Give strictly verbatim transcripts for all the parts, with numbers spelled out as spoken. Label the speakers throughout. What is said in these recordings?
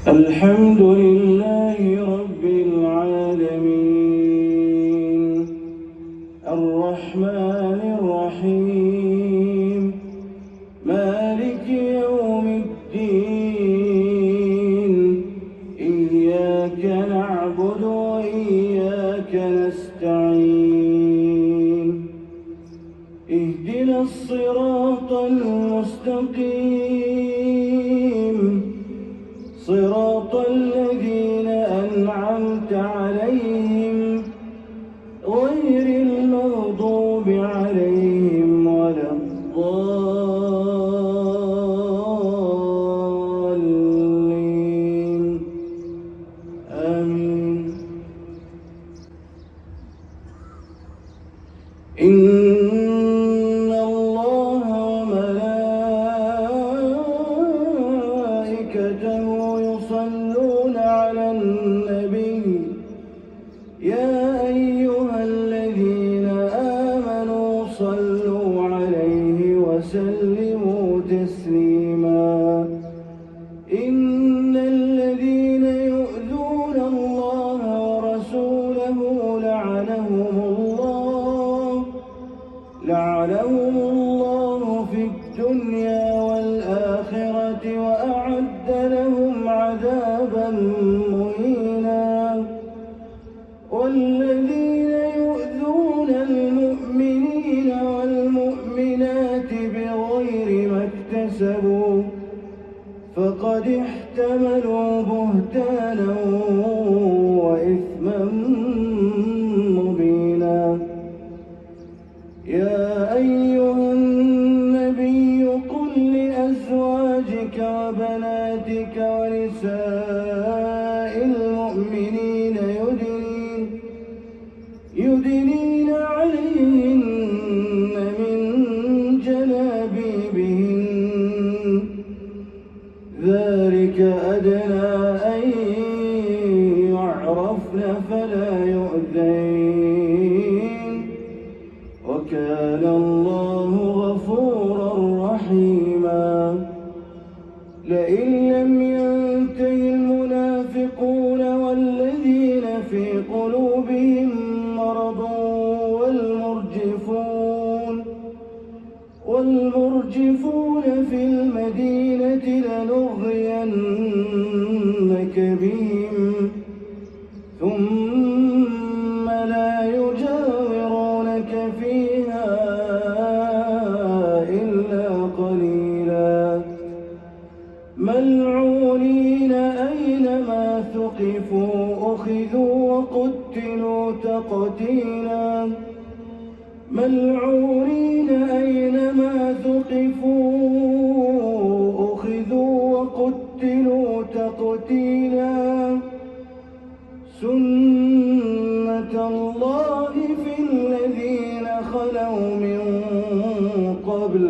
Speaker 1: الحمد لله رب العالمين الرحمن الرحيم مالك يوم الدين إياك نعبد وإياك نستعين اهدنا الصراط المستقيم صراط الذين أنعمت عليهم غير المغضوب عليهم ولا الضالين آمين. إن الله وملائكته يصلون على النبي يا أيها الذين آمنوا صلوا عليه وسلموا تسليما. إن الذين يؤذون الله ورسوله لعنهم الله لعنهم الله في الدنيا والآخرة وأعد لهم عذابا مهينا. والذين يؤذون المؤمنين والمؤمنات بغير ما اكتسبوا فقد احتملوا بهتانا وإثما مبينا. يا أيها النبي قل لأزواجك وبناتك ونساء المؤمنين يدنين يدنين عليهن من جلابيبهن ذلك أدنى أن يعرفن فلا يؤذين وكان الله غفورا رحيما. لئن لم ينته المنافقون والذين في قلوبهم مرض والمرجفون والمرجفون في المدينة لنغرينك بهم ثم لا يجاورونك فيها إلا قليلا ملعونين أينما ثقفوا أخذوا وقتلوا تقتيلا ملعونين أينما ثقفوا أخذوا وقتلوا تقتيلا سنة الله في الذين خلوا من قبل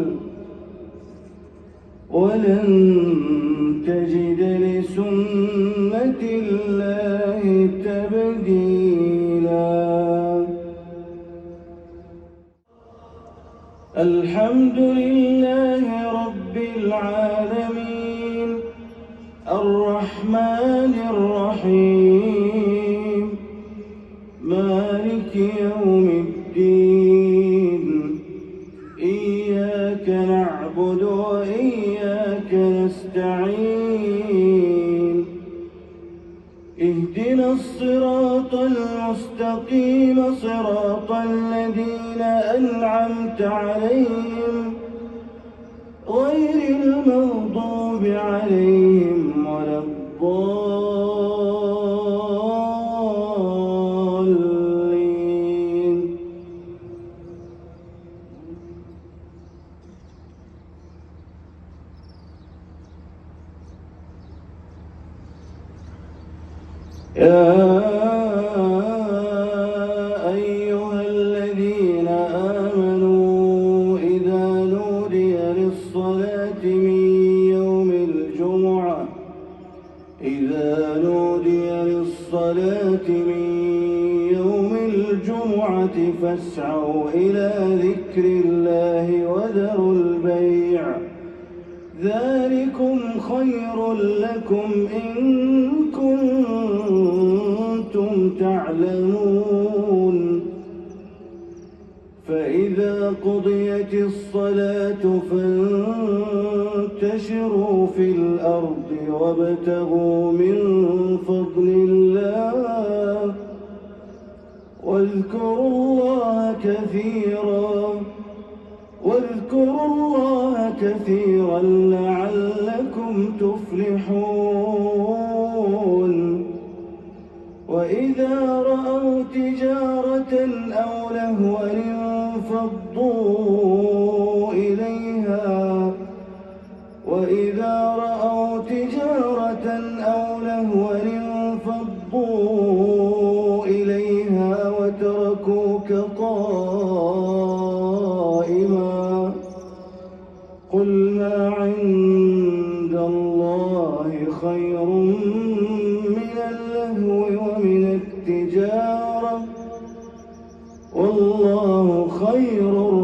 Speaker 1: ولن تجد لسنة الله تبديلا. الحمد لله رب العالمين الرحمن الرحيم مالك يوم الدين إياك نعبد وإياك نستعين اهدنا الصراط المستقيم صراط الذين أنعمت عليهم غير المغضوب عليهم ولا الضالين. يا أيها الذين آمنوا إذا نودي للصلاة من يوم الجمعة إذا نودي للصلاة من يوم الجمعة فاسعوا إلى ذكر الله وذروا البيع ذلكم خير لكم إن كنتم تعلمون فإذا قضيت الصلاة فانتشروا في الأرض وابتغوا من فضل الله واذكروا الله كثيرا واذكروا الله كثيرا لعلكم تفلحون وإذا رأوا تجارة أو لهوا انفضوا إليها وإذا رأوا تجارة أو لهوا انفضوا إليها وتركوك قائما قل ما عند الله خير من اللهو ومن التجارة والله خير